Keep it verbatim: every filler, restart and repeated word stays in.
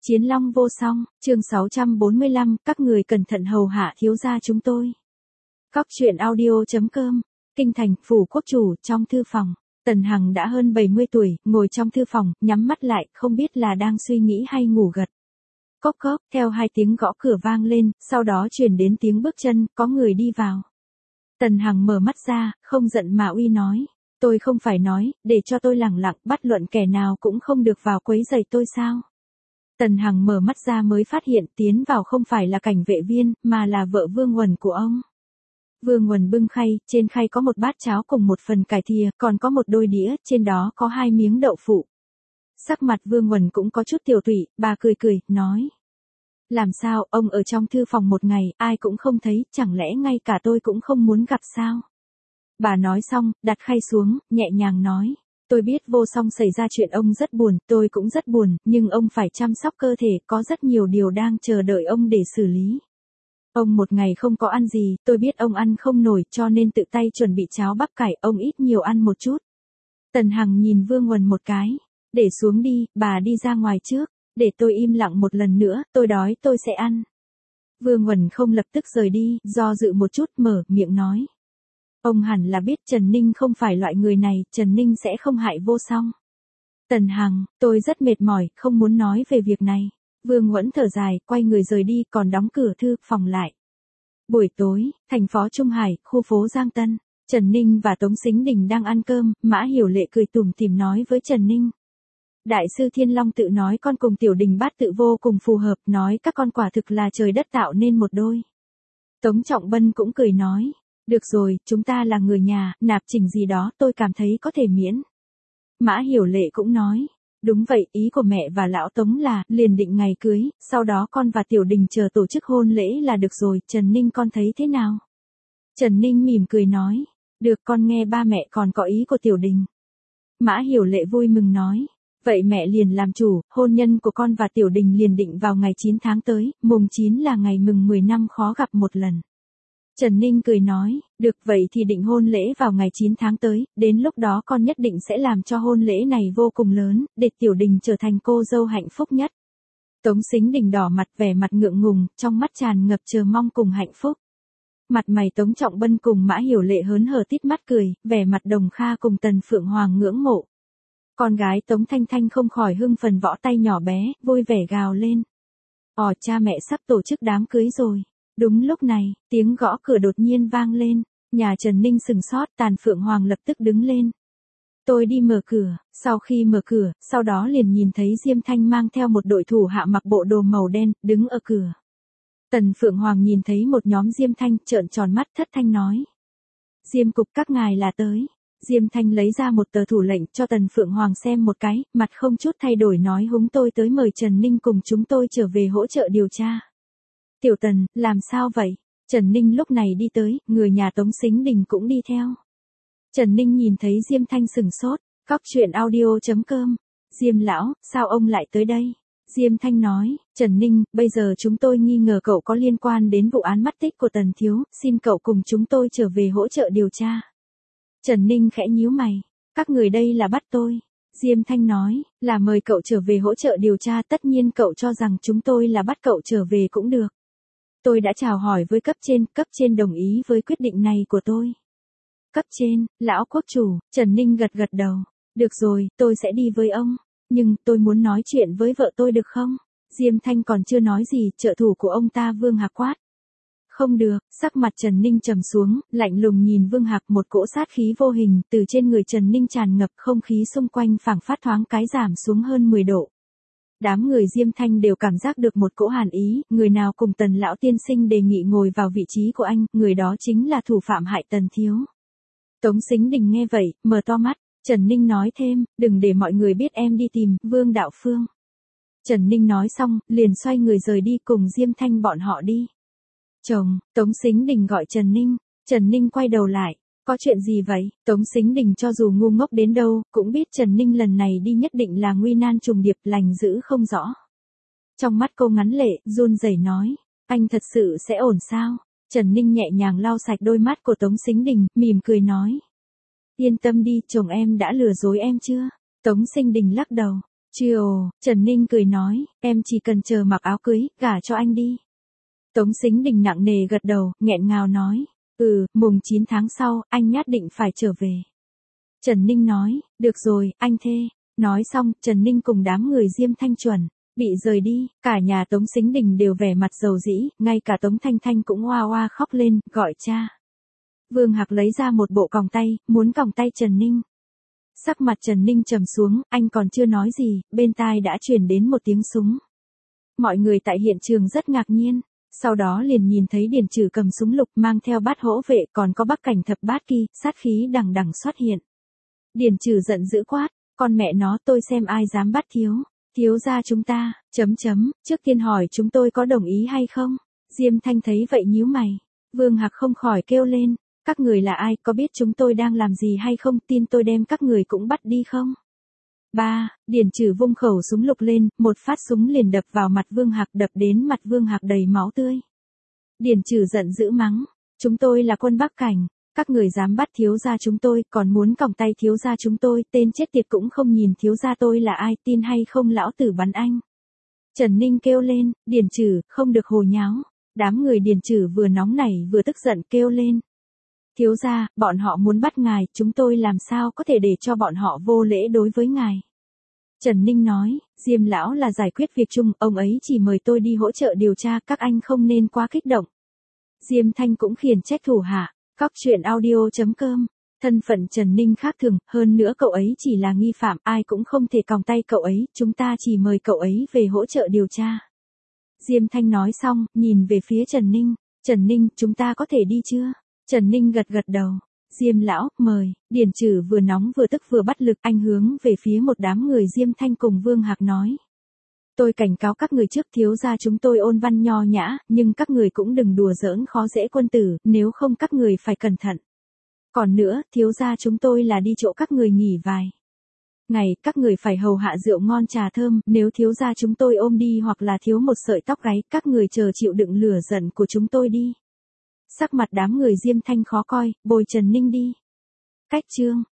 Chiến long vô song, chương sáu trăm bốn mươi lăm, các người cẩn thận hầu hạ thiếu gia chúng tôi. Cóc truyện audio chấm com, kinh thành, phủ quốc chủ, trong thư phòng. Tần Hằng đã hơn bảy mươi tuổi, ngồi trong thư phòng, nhắm mắt lại, không biết là đang suy nghĩ hay ngủ gật. Cốc cốc, theo hai tiếng gõ cửa vang lên, sau đó truyền đến tiếng bước chân, có người đi vào. Tần Hằng mở mắt ra, không giận mà uy nói, tôi không phải nói, để cho tôi lẳng lặng, bắt luận kẻ nào cũng không được vào quấy rầy tôi sao. Tần Hằng mở mắt ra mới phát hiện tiến vào không phải là cảnh vệ viên, mà là vợ Vương Uẩn của ông. Vương Uẩn bưng khay, trên khay có một bát cháo cùng một phần cải thìa, còn có một đôi đĩa, trên đó có hai miếng đậu phụ. Sắc mặt Vương Uẩn cũng có chút tiểu tụy, bà cười cười, nói. Làm sao, ông ở trong thư phòng một ngày, ai cũng không thấy, chẳng lẽ ngay cả tôi cũng không muốn gặp sao? Bà nói xong, đặt khay xuống, nhẹ nhàng nói. Tôi biết vô song xảy ra chuyện ông rất buồn, tôi cũng rất buồn, nhưng ông phải chăm sóc cơ thể, có rất nhiều điều đang chờ đợi ông để xử lý. Ông một ngày không có ăn gì, tôi biết ông ăn không nổi, cho nên tự tay chuẩn bị cháo bắp cải, ông ít nhiều ăn một chút. Tần Hằng nhìn Vương Uẩn một cái, để xuống đi, bà đi ra ngoài trước, để tôi im lặng một lần nữa, tôi đói tôi sẽ ăn. Vương Uẩn không lập tức rời đi, do dự một chút, mở miệng nói. Ông hẳn là biết Trần Ninh không phải loại người này, Trần Ninh sẽ không hại vô song. Tần Hằng, tôi rất mệt mỏi, không muốn nói về việc này. Vương Uẩn thở dài, quay người rời đi, còn đóng cửa thư phòng lại. Buổi tối, thành phố Trung Hải, khu phố Giang Tân, Trần Ninh và Tống Sính Đình đang ăn cơm, Mã Hiểu Lệ cười tủm tỉm nói với Trần Ninh. Đại sư Thiên Long tự nói con cùng Tiểu Đình Bát tự vô cùng phù hợp, nói các con quả thực là trời đất tạo nên một đôi. Tống Trọng Bân cũng cười nói. Được rồi, chúng ta là người nhà, nạp chỉnh gì đó tôi cảm thấy có thể miễn. Mã Hiểu Lệ cũng nói. Đúng vậy, ý của mẹ và lão Tống là, liền định ngày cưới, sau đó con và Tiểu Đình chờ tổ chức hôn lễ là được rồi, Trần Ninh con thấy thế nào? Trần Ninh mỉm cười nói. Được, con nghe ba mẹ còn có ý của Tiểu Đình. Mã Hiểu Lệ vui mừng nói. Vậy mẹ liền làm chủ, hôn nhân của con và Tiểu Đình liền định vào ngày chín tháng tới, mùng chín là ngày mừng mười năm khó gặp một lần. Trần Ninh cười nói, được vậy thì định hôn lễ vào ngày chín tháng tới, đến lúc đó con nhất định sẽ làm cho hôn lễ này vô cùng lớn, để Tiểu Đình trở thành cô dâu hạnh phúc nhất. Tống Sính Đình đỏ mặt vẻ mặt ngượng ngùng, trong mắt tràn ngập chờ mong cùng hạnh phúc. Mặt mày Tống Trọng Bân cùng Mã Hiểu Lệ hớn hở tít mắt cười, vẻ mặt Đồng Kha cùng Tần Phượng Hoàng ngưỡng mộ. Con gái Tống Thanh Thanh không khỏi hưng phần võ tay nhỏ bé, vui vẻ gào lên. Ồ, cha mẹ sắp tổ chức đám cưới rồi. Đúng lúc này, tiếng gõ cửa đột nhiên vang lên, nhà Trần Ninh sừng sốt, Tàn Phượng Hoàng lập tức đứng lên. Tôi đi mở cửa, sau khi mở cửa, sau đó liền nhìn thấy Diêm Thanh mang theo một đội thủ hạ mặc bộ đồ màu đen, đứng ở cửa. Tần Phượng Hoàng nhìn thấy một nhóm Diêm Thanh, trợn tròn mắt thất thanh nói. Diêm cục các ngài là tới. Diêm Thanh lấy ra một tờ thủ lệnh cho Tần Phượng Hoàng xem một cái, mặt không chút thay đổi nói húng tôi tới mời Trần Ninh cùng chúng tôi trở về hỗ trợ điều tra. Tiểu Tần, làm sao vậy? Trần Ninh lúc này đi tới, người nhà Tống Sính Đình cũng đi theo. Trần Ninh nhìn thấy Diêm Thanh sừng sốt, cóc truyện audio chấm com. Diêm lão, sao ông lại tới đây? Diêm Thanh nói, Trần Ninh, bây giờ chúng tôi nghi ngờ cậu có liên quan đến vụ án mất tích của Tần Thiếu, xin cậu cùng chúng tôi trở về hỗ trợ điều tra. Trần Ninh khẽ nhíu mày, các người đây là bắt tôi. Diêm Thanh nói, là mời cậu trở về hỗ trợ điều tra, tất nhiên cậu cho rằng chúng tôi là bắt cậu trở về cũng được. Tôi đã chào hỏi với cấp trên, cấp trên đồng ý với quyết định này của tôi. Cấp trên, lão quốc chủ, Trần Ninh gật gật đầu. Được rồi, tôi sẽ đi với ông. Nhưng, tôi muốn nói chuyện với vợ tôi được không? Diêm Thanh còn chưa nói gì, trợ thủ của ông ta Vương Hạc quát. Không được, sắc mặt Trần Ninh trầm xuống, lạnh lùng nhìn Vương Hạc, một cỗ sát khí vô hình, từ trên người Trần Ninh tràn ngập, không khí xung quanh phảng phát thoáng cái giảm xuống hơn mười độ. Đám người Diêm Thanh đều cảm giác được một cỗ hàn ý, người nào cùng Tần lão tiên sinh đề nghị ngồi vào vị trí của anh, người đó chính là thủ phạm hại Tần Thiếu. Tống Sính Đình nghe vậy, mở to mắt, Trần Ninh nói thêm, đừng để mọi người biết em đi tìm Vương Đạo Phương. Trần Ninh nói xong, liền xoay người rời đi cùng Diêm Thanh bọn họ đi. Chồng, Tống Sính Đình gọi Trần Ninh, Trần Ninh quay đầu lại. Có chuyện gì vậy? Tống Sính Đình cho dù ngu ngốc đến đâu, cũng biết Trần Ninh lần này đi nhất định là nguy nan trùng điệp, lành dữ không rõ. Trong mắt cô ngắn lệ, run rẩy nói, anh thật sự sẽ ổn sao? Trần Ninh nhẹ nhàng lau sạch đôi mắt của Tống Sính Đình, mỉm cười nói. Yên tâm đi, chồng em đã lừa dối em chưa? Tống Sính Đình lắc đầu. Chiều, Trần Ninh cười nói, em chỉ cần chờ mặc áo cưới, gả cho anh đi. Tống Sính Đình nặng nề gật đầu, nghẹn ngào nói, ừ, mùng chín tháng sau, anh nhất định phải trở về. Trần Ninh nói, được rồi, anh thê. Nói xong, Trần Ninh cùng đám người Diêm Thanh chuẩn, bị rời đi, cả nhà Tống Sính Đình đều vẻ mặt dầu dĩ, ngay cả Tống Thanh Thanh cũng oa oa khóc lên, gọi cha. Vương Hạc lấy ra một bộ còng tay, muốn còng tay Trần Ninh. Sắc mặt Trần Ninh trầm xuống, anh còn chưa nói gì, bên tai đã truyền đến một tiếng súng. Mọi người tại hiện trường rất ngạc nhiên, sau đó liền nhìn thấy Điền Trừ cầm súng lục mang theo bát hỗ vệ còn có Bắc Cảnh Thập Bát Kỳ, sát khí đằng đằng xuất hiện. Điền Trừ giận dữ quát, con mẹ nó tôi xem ai dám bắt thiếu, thiếu gia chúng ta, chấm chấm, trước tiên hỏi chúng tôi có đồng ý hay không. Diêm Thanh thấy vậy nhíu mày, Vương Hạc không khỏi kêu lên, các người là ai, có biết chúng tôi đang làm gì hay không, tin tôi đem các người cũng bắt đi không. Ba, Điền Trừ vung khẩu súng lục lên, một phát súng liền đập vào mặt Vương Hạc, đập đến mặt Vương Hạc đầy máu tươi. Điền Trừ giận dữ mắng, chúng tôi là quân Bắc Cảnh, các người dám bắt thiếu gia chúng tôi, còn muốn còng tay thiếu gia chúng tôi, tên chết tiệt cũng không nhìn thiếu gia tôi là ai, tin hay không lão tử bắn anh. Trần Ninh kêu lên, Điền Trừ, không được hồ nháo. Đám người Điền Trừ vừa nóng nảy vừa tức giận kêu lên. Thiếu gia, bọn họ muốn bắt ngài, chúng tôi làm sao có thể để cho bọn họ vô lễ đối với ngài. Trần Ninh nói, Diêm lão là giải quyết việc chung, ông ấy chỉ mời tôi đi hỗ trợ điều tra, các anh không nên quá kích động. Diêm Thanh cũng khiển trách thủ hạ, Cóc truyện audio chấm com. Thân phận Trần Ninh khác thường, hơn nữa cậu ấy chỉ là nghi phạm, ai cũng không thể còng tay cậu ấy, chúng ta chỉ mời cậu ấy về hỗ trợ điều tra. Diêm Thanh nói xong, nhìn về phía Trần Ninh, Trần Ninh, chúng ta có thể đi chưa? Trần Ninh gật gật đầu, Diêm lão, mời. Điền Trừ vừa nóng vừa tức vừa bắt lực, anh hướng về phía một đám người Diêm Thanh cùng Vương Hạc nói. Tôi cảnh cáo các người trước, thiếu gia chúng tôi ôn văn nho nhã, nhưng các người cũng đừng đùa giỡn khó dễ quân tử, nếu không các người phải cẩn thận. Còn nữa, thiếu gia chúng tôi là đi chỗ các người nghỉ vài ngày, các người phải hầu hạ rượu ngon trà thơm, nếu thiếu gia chúng tôi ôm đi hoặc là thiếu một sợi tóc gáy, các người chờ chịu đựng lửa giận của chúng tôi đi. Sắc mặt đám người Diêm Thanh khó coi, bồi Trần Ninh đi. Cách chương